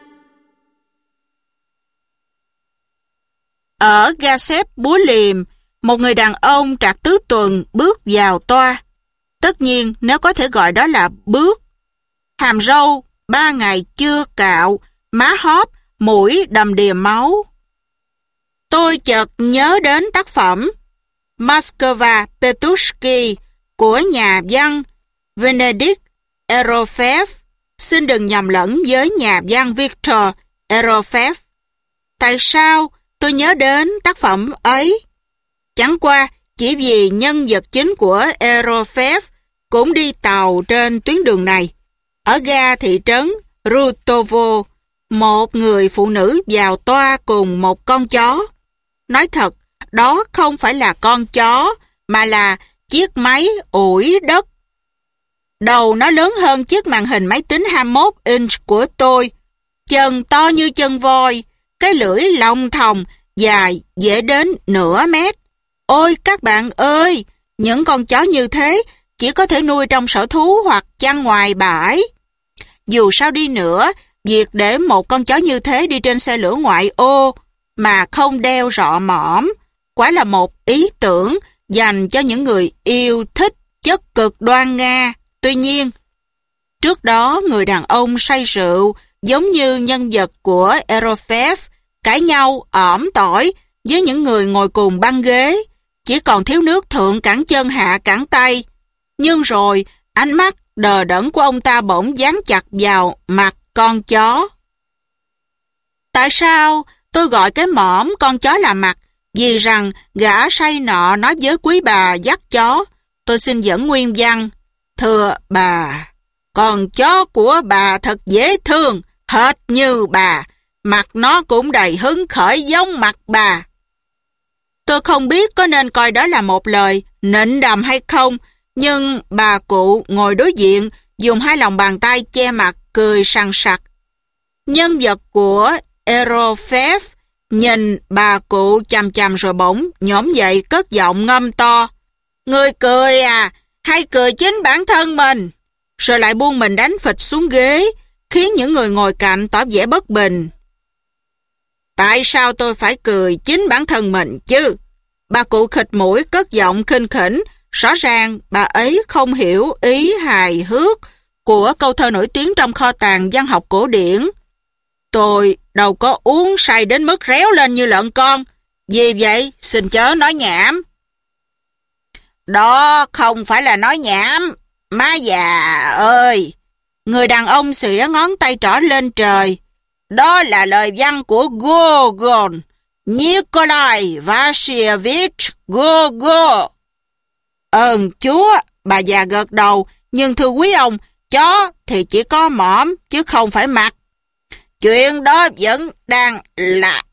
Ở ga xếp Búa Liềm, một người đàn ông trạc tứ tuần bước vào toa. Tất nhiên nếu có thể gọi đó là bước. Hàm râu 3 ngày chưa cạo, má hóp, mũi đầm đìa máu. Tôi chợt nhớ đến tác phẩm Moscow Petushki của nhà văn Venedict Erofeev. Xin đừng nhầm lẫn với nhà văn Victor Erofeev. Tại sao tôi nhớ đến tác phẩm ấy? Chẳng qua chỉ vì nhân vật chính của Erofeev cũng đi tàu trên tuyến đường này. Ở ga thị trấn Rutovo, một người phụ nữ vào toa cùng một con chó. Nói thật, đó không phải là con chó, mà là chiếc máy ủi đất. Đầu nó lớn hơn chiếc màn hình máy tính 21 inch của tôi. Chân to như chân voi, cái lưỡi long thòng, dài dễ đến nửa mét. Ôi các bạn ơi, những con chó như thế chỉ có thể nuôi trong sở thú hoặc chăn ngoài bãi. Dù sao đi nữa, việc để một con chó như thế đi trên xe lửa ngoại ô mà không đeo rọ mõm, quả là một ý tưởng dành cho những người yêu thích chất cực đoan Nga. Tuy nhiên, trước đó người đàn ông say rượu giống như nhân vật của Erofeev cãi nhau ỏm tỏi với những người ngồi cùng băng ghế, chỉ còn thiếu nước thượng cẳng chân hạ cẳng tay. Nhưng rồi ánh mắt đờ đẫn của ông ta bỗng dán chặt vào mặt con chó. Tại sao tôi gọi cái mõm con chó là mặt? Vì rằng gã say nọ nói với quý bà dắt chó. Tôi xin dẫn nguyên văn. Thưa bà, con chó của bà thật dễ thương, hệt như bà. Mặt nó cũng đầy hứng khởi giống mặt bà. Tôi không biết có nên coi đó là một lời nịnh đầm hay không, nhưng bà cụ ngồi đối diện dùng hai lòng bàn tay che mặt cười sằng sặc. Nhân vật của Erofeev nhìn bà cụ chằm chằm rồi bỗng nhổm dậy cất giọng ngâm to. Người cười à, hay cười chính bản thân mình? Rồi lại buông mình đánh phịch xuống ghế, khiến những người ngồi cạnh tỏ vẻ bất bình. Tại sao tôi phải cười chính bản thân mình chứ? Bà cụ khịt mũi cất giọng khinh khỉnh, rõ ràng bà ấy không hiểu ý hài hước của câu thơ nổi tiếng trong kho tàng văn học cổ điển. Tôi đâu có uống say đến mức réo lên như lợn con, vì vậy xin chớ nói nhảm. Đó không phải là nói nhảm, má già ơi. Người đàn ông xỉa ngón tay trỏ lên trời. Đó là lời văn của Gogol, Nikolai Vasilyevich Gogol. Ơn Chúa, bà già gật đầu, nhưng thưa quý ông, chó thì chỉ có mõm chứ không phải mặt. Chuyện đó vẫn đang là...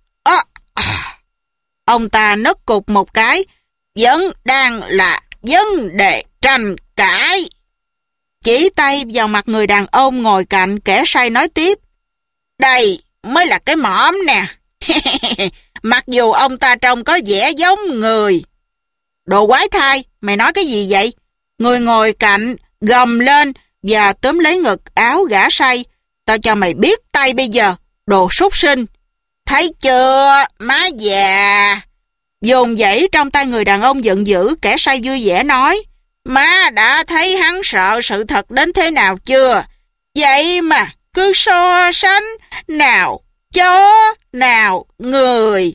Ông ta nấc cục một cái, vẫn đang là vấn đề tranh cãi. Chỉ tay vào mặt người đàn ông ngồi cạnh, kẻ say nói tiếp. Đây mới là cái mõm nè. Mặc dù ông ta trông có vẻ giống người. Đồ quái thai, mày nói cái gì vậy? Người ngồi cạnh gầm lên và túm lấy ngực áo gã say. Tao cho mày biết tay bây giờ, đồ súc sinh. Thấy chưa, má già? Dồn dãy trong tay người đàn ông giận dữ, kẻ say vui vẻ nói. Má đã thấy hắn sợ sự thật đến thế nào chưa? Vậy mà cứ so sánh, nào chó, nào người.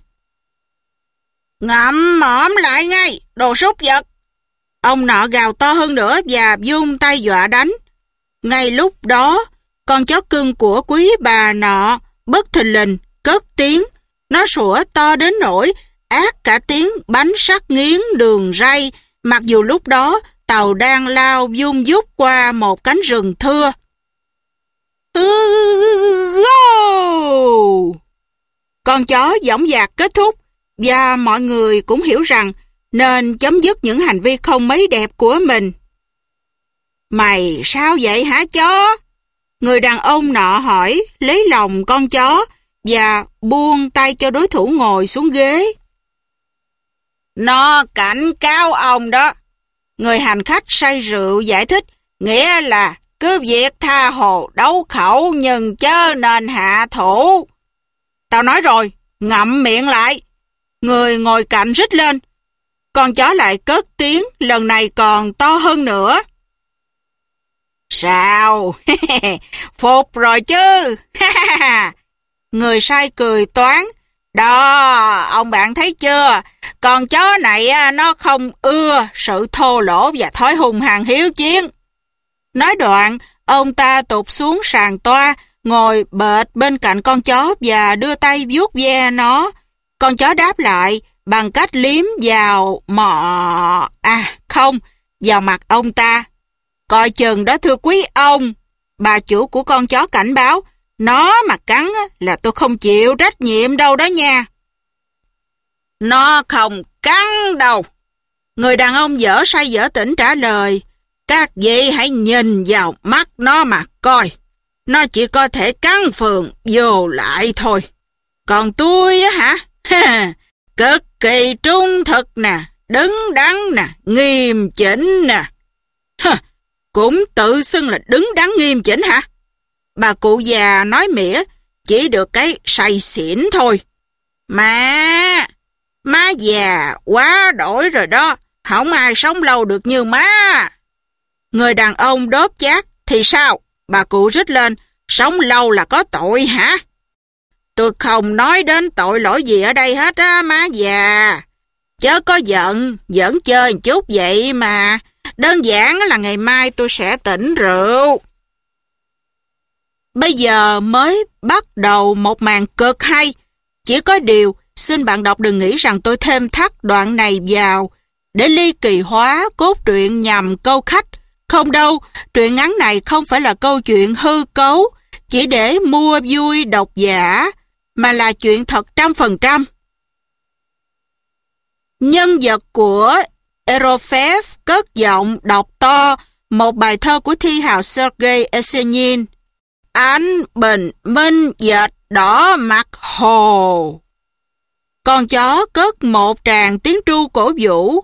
Ngậm mõm lại ngay, đồ súc vật. Ông nọ gào to hơn nữa và vung tay dọa đánh. Ngay lúc đó, con chó cưng của quý bà nọ bất thình lình cất tiếng. Nó sủa to đến nỗi ác cả tiếng bánh sắt nghiến đường ray, mặc dù lúc đó tàu đang lao vun vút qua một cánh rừng thưa. Con chó dõng dạc kết thúc, và mọi người cũng hiểu rằng nên chấm dứt những hành vi không mấy đẹp của mình. Mày sao vậy hả chó? Người đàn ông nọ hỏi, lấy lòng con chó và buông tay cho đối thủ ngồi xuống ghế. Nó cảnh cáo ông đó. Người hành khách say rượu giải thích, nghĩa là cứ việc tha hồ đấu khẩu nhưng chớ nên hạ thủ. Tao nói rồi, ngậm miệng lại. Người ngồi cạnh rít lên. Con chó lại cất tiếng, lần này còn to hơn nữa. Sao? Phục rồi chứ? Người say cười toáng. Đó, ông bạn thấy chưa? Con chó này nó không ưa sự thô lỗ và thói hung hăng hiếu chiến. Nói đoạn, ông ta tụt xuống sàn toa, ngồi bệt bên cạnh con chó và đưa tay vuốt ve nó. Con chó đáp lại bằng cách liếm vào vào mặt ông ta. Coi chừng đó thưa quý ông. Bà chủ của con chó cảnh báo, nó mà cắn là tôi không chịu trách nhiệm đâu đó nha. Nó không cắn đâu. Người đàn ông dở say dở tỉnh trả lời. Các vị hãy nhìn vào mắt nó mà coi. Nó chỉ có thể cắn phường vô lại thôi. Còn tôi á hả? Cực kỳ trung thực nè, đứng đắn nè, nghiêm chỉnh nè. Cũng tự xưng là đứng đắn nghiêm chỉnh hả? Bà cụ già nói mỉa, chỉ được cái say xỉn thôi. Má già quá đổi rồi đó, không ai sống lâu được như má. Người đàn ông đốp chát, thì sao? Bà cụ rít lên, sống lâu là có tội hả? Tôi không nói đến tội lỗi gì ở đây hết á má già. Chớ có giận, giỡn chơi một chút vậy mà. Đơn giản là ngày mai tôi sẽ tỉnh rượu. Bây giờ mới bắt đầu một màn cực hay. Chỉ có điều, xin bạn đọc đừng nghĩ rằng tôi thêm thắt đoạn này vào để ly kỳ hóa cốt truyện nhằm câu khách. Không đâu, truyện ngắn này không phải là câu chuyện hư cấu, chỉ để mua vui độc giả, mà là chuyện thật 100%. Nhân vật của Erofeev cất giọng đọc to một bài thơ của thi hào Sergei Esenin. Ánh bình minh dệt đỏ mặt hồ. Con chó cất một tràng tiếng tru cổ vũ.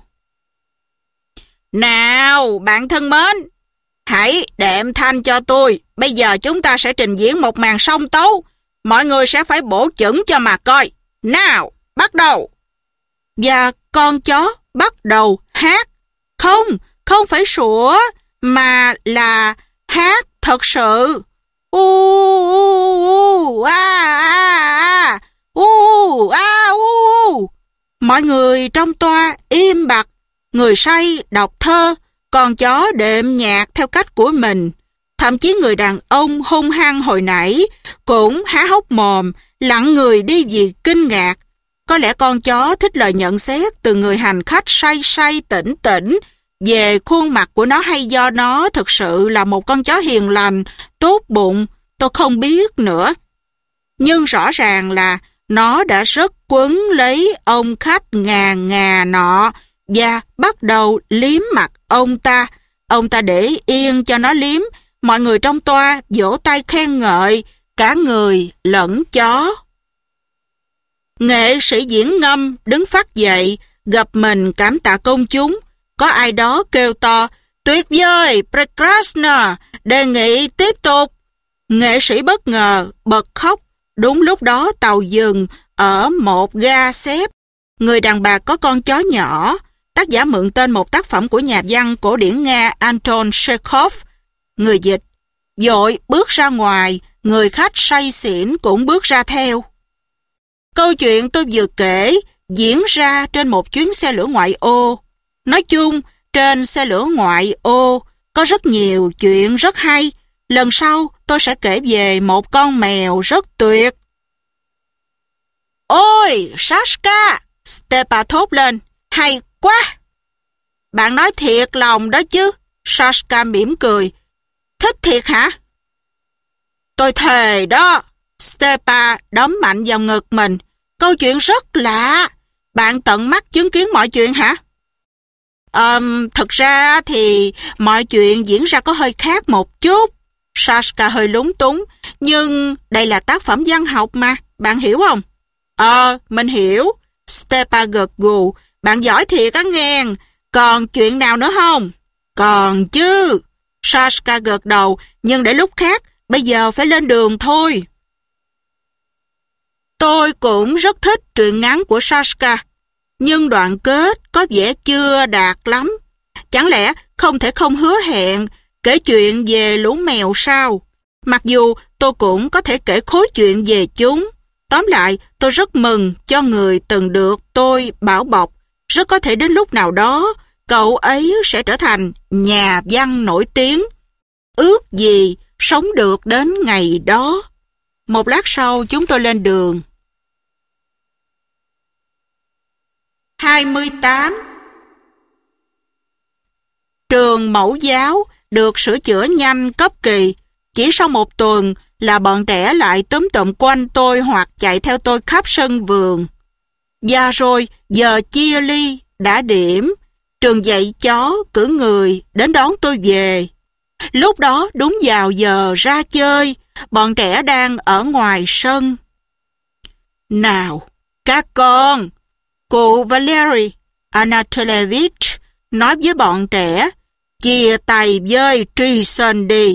Nào, bạn thân mến, hãy đệm thanh cho tôi. Bây giờ chúng ta sẽ trình diễn một màn song tấu. Mọi người sẽ phải bổ chững cho mà coi. Nào, bắt đầu. Và con chó bắt đầu hát. Không phải sủa, mà là hát thật sự. Mọi người trong toa im bặt, người say đọc thơ, con chó đệm nhạc theo cách của mình. Thậm chí người đàn ông hung hăng hồi nãy cũng há hốc mồm, lặng người đi vì kinh ngạc. Có lẽ con chó thích lời nhận xét từ người hành khách say say tỉnh tỉnh về khuôn mặt của nó, hay do nó thực sự là một con chó hiền lành, tốt bụng, tôi không biết nữa. Nhưng rõ ràng là nó đã rất quấn lấy ông khách ngà nọ và bắt đầu liếm mặt ông ta. Ông ta để yên cho nó liếm, mọi người trong toa vỗ tay khen ngợi, cả người lẫn chó. Nghệ sĩ diễn ngâm đứng phắt dậy, gập mình cảm tạ công chúng. Có ai đó kêu to, tuyệt vời, Prekrasna, đề nghị tiếp tục. Nghệ sĩ bất ngờ, bật khóc. Đúng lúc đó tàu dừng ở một ga xếp. Người đàn bà có con chó nhỏ. Tác giả mượn tên một tác phẩm của nhà văn cổ điển Nga Anton Chekhov. Người dịch vội bước ra ngoài, người khách say xỉn cũng bước ra theo. Câu chuyện tôi vừa kể diễn ra trên một chuyến xe lửa ngoại ô. Nói chung, trên xe lửa ngoại ô có rất nhiều chuyện rất hay. Lần sau tôi sẽ kể về một con mèo rất tuyệt. Ôi, Sashka! Stepa thốt lên. Hay quá! Bạn nói thiệt lòng đó chứ? Sashka mỉm cười. Thích thiệt hả? Tôi thề đó. Stepa đấm mạnh vào ngực mình. Câu chuyện rất lạ. Bạn tận mắt chứng kiến mọi chuyện hả? Thật ra thì mọi chuyện diễn ra có hơi khác một chút. Sashka hơi lúng túng. Nhưng đây là tác phẩm văn học mà. Bạn hiểu không? Mình hiểu. Stepa gật gù. Bạn giỏi thiệt á nghe. Còn chuyện nào nữa không? Còn chứ. Sashka gật đầu. Nhưng để lúc khác. Bây giờ phải lên đường thôi. Tôi cũng rất thích truyện ngắn của Sashka. Nhưng đoạn kết có vẻ chưa đạt lắm. Chẳng lẽ không thể không hứa hẹn kể chuyện về lũ mèo sao? Mặc dù tôi cũng có thể kể khối chuyện về chúng. Tóm lại, tôi rất mừng cho người từng được tôi bảo bọc. Rất có thể đến lúc nào đó, cậu ấy sẽ trở thành nhà văn nổi tiếng. Ước gì sống được đến ngày đó. Một lát sau, chúng tôi lên đường. 28. Trường mẫu giáo được sửa chữa nhanh cấp kỳ. Chỉ sau một tuần là bọn trẻ lại túm tụm quanh tôi hoặc chạy theo tôi khắp sân vườn. Và rồi giờ chia ly đã điểm. Trường dạy chó cử người đến đón tôi về. Lúc đó đúng vào giờ ra chơi, bọn trẻ đang ở ngoài sân. Nào, các con! Cụ Valery Anatolievich nói với bọn trẻ, chia tay với Treason đi.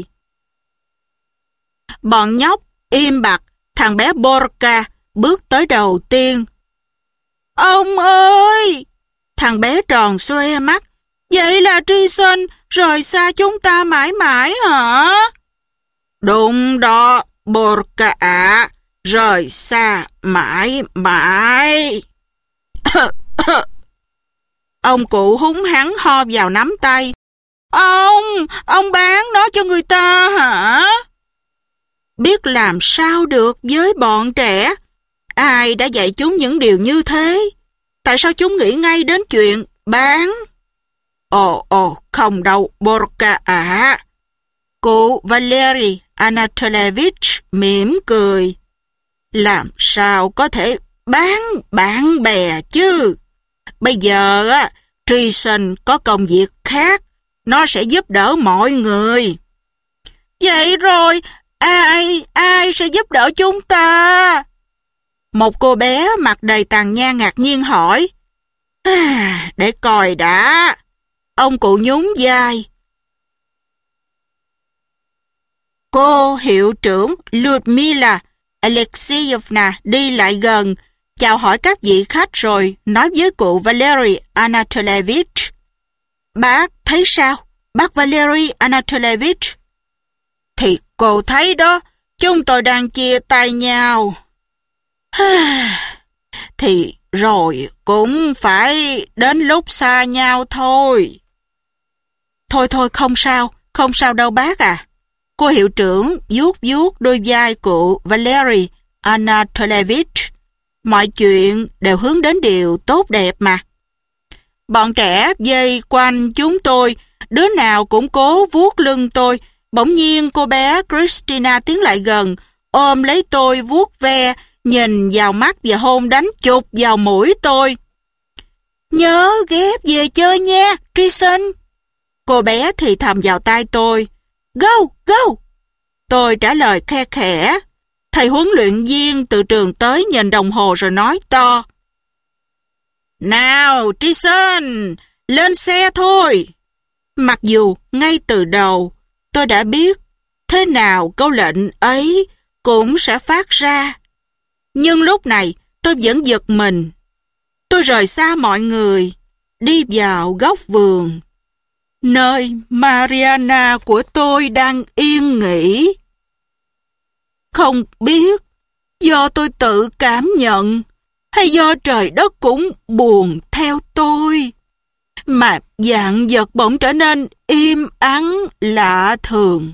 Bọn nhóc im bặt, thằng bé Borka bước tới đầu tiên. Ông ơi! Thằng bé tròn xoe mắt. Vậy là Treason rời xa chúng ta mãi mãi hả? Đúng đó, Borka ạ, rời xa mãi mãi. Ông cụ húng hắng ho vào nắm tay. Ông bán nó cho người ta hả? Biết làm sao được với bọn trẻ. Ai đã dạy chúng những điều như thế? Tại sao chúng nghĩ ngay đến chuyện bán? Ồ, không đâu, Borka ạ. Cụ Valery Anatolievich mỉm cười. Làm sao có thể bán bạn bè chứ? Bây giờ Treason có công việc khác. Nó sẽ giúp đỡ mọi người. Vậy rồi, ai sẽ giúp đỡ chúng ta? Một cô bé mặt đầy tàn nhang ngạc nhiên hỏi. Để coi đã. Ông cụ nhún vai. Cô hiệu trưởng Lyudmila Alexeyevna đi lại gần, chào hỏi các vị khách rồi nói với cụ Valery Anatolievich. Bác thấy sao, bác Valery Anatolievich? Thì cô thấy đó, chúng tôi đang chia tay nhau. Thì rồi cũng phải đến lúc xa nhau thôi. Thôi không sao đâu bác à. Cô hiệu trưởng vuốt vuốt đôi vai cụ Valery Anatolievich. Mọi chuyện đều hướng đến điều tốt đẹp mà. Bọn trẻ vây quanh chúng tôi, đứa nào cũng cố vuốt lưng tôi. Bỗng nhiên cô bé Christina tiến lại gần, ôm lấy tôi vuốt ve, nhìn vào mắt và hôn đánh chụp vào mũi tôi. Nhớ ghép về chơi nha, Treason. Cô bé thì thầm vào tai tôi. Go, go. Tôi trả lời khe khẽ. Thầy huấn luyện viên từ trường tới nhìn đồng hồ rồi nói to. Nào, Treason, lên xe thôi. Mặc dù ngay từ đầu tôi đã biết thế nào câu lệnh ấy cũng sẽ phát ra. Nhưng lúc này tôi vẫn giật mình. Tôi rời xa mọi người, đi vào góc vườn, nơi Mariana của tôi đang yên nghỉ. Không biết do tôi tự cảm nhận hay do trời đất cũng buồn theo tôi, mà vạn vật bỗng trở nên im ắng lạ thường.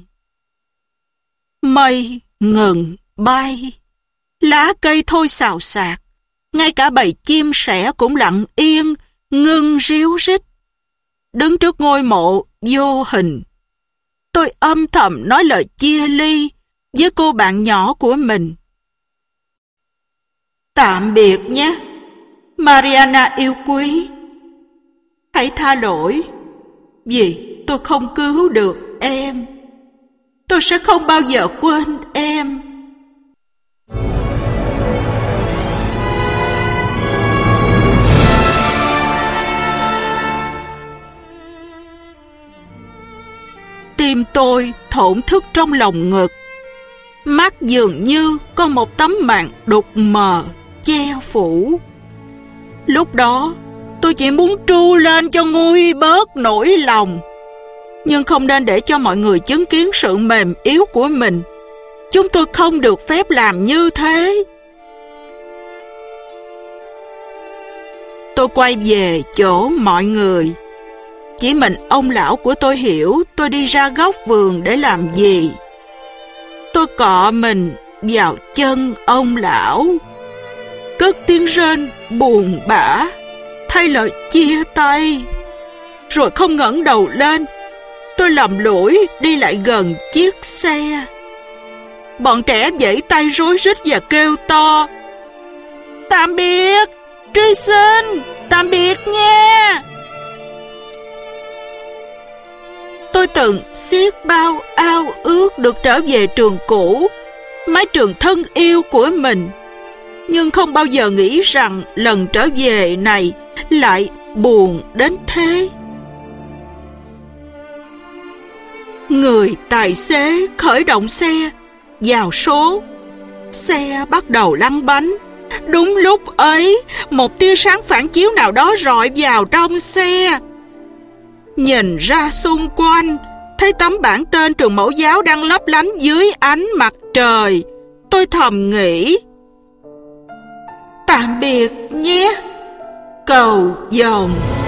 Mây ngừng bay, lá cây thôi xào xạc, ngay cả bầy chim sẻ cũng lặng yên, ngưng ríu rít. Đứng trước ngôi mộ vô hình, tôi âm thầm nói lời chia ly với cô bạn nhỏ của mình. Tạm biệt nhé, Mariana yêu quý. Hãy tha lỗi vì tôi không cứu được em. Tôi sẽ không bao giờ quên em. Tim tôi thổn thức trong lòng ngực. Mắt dường như có một tấm màn đục mờ che phủ. Lúc đó tôi chỉ muốn tru lên cho nguôi bớt nỗi lòng. Nhưng không nên để cho mọi người chứng kiến sự mềm yếu của mình. Chúng tôi không được phép làm như thế. Tôi quay về chỗ mọi người. Chỉ mình ông lão của tôi hiểu tôi đi ra góc vườn để làm gì. Tôi cọ mình vào chân ông lão, cất tiếng rên buồn bã thay lời chia tay. Rồi không ngẩng đầu lên, tôi lầm lũi đi lại gần chiếc xe. Bọn trẻ vẫy tay rối rít và kêu to. Tạm biệt, Treason, tạm biệt nha. Tôi từng xiết bao ao ước được trở về trường cũ, mái trường thân yêu của mình. Nhưng không bao giờ nghĩ rằng lần trở về này lại buồn đến thế. Người tài xế khởi động xe, vào số. Xe bắt đầu lăn bánh. Đúng lúc ấy, một tia sáng phản chiếu nào đó rọi vào trong xe. Nhìn ra xung quanh, thấy tấm bảng tên trường mẫu giáo đang lấp lánh dưới ánh mặt trời. Tôi thầm nghĩ. Tạm biệt nhé, cầu vồng.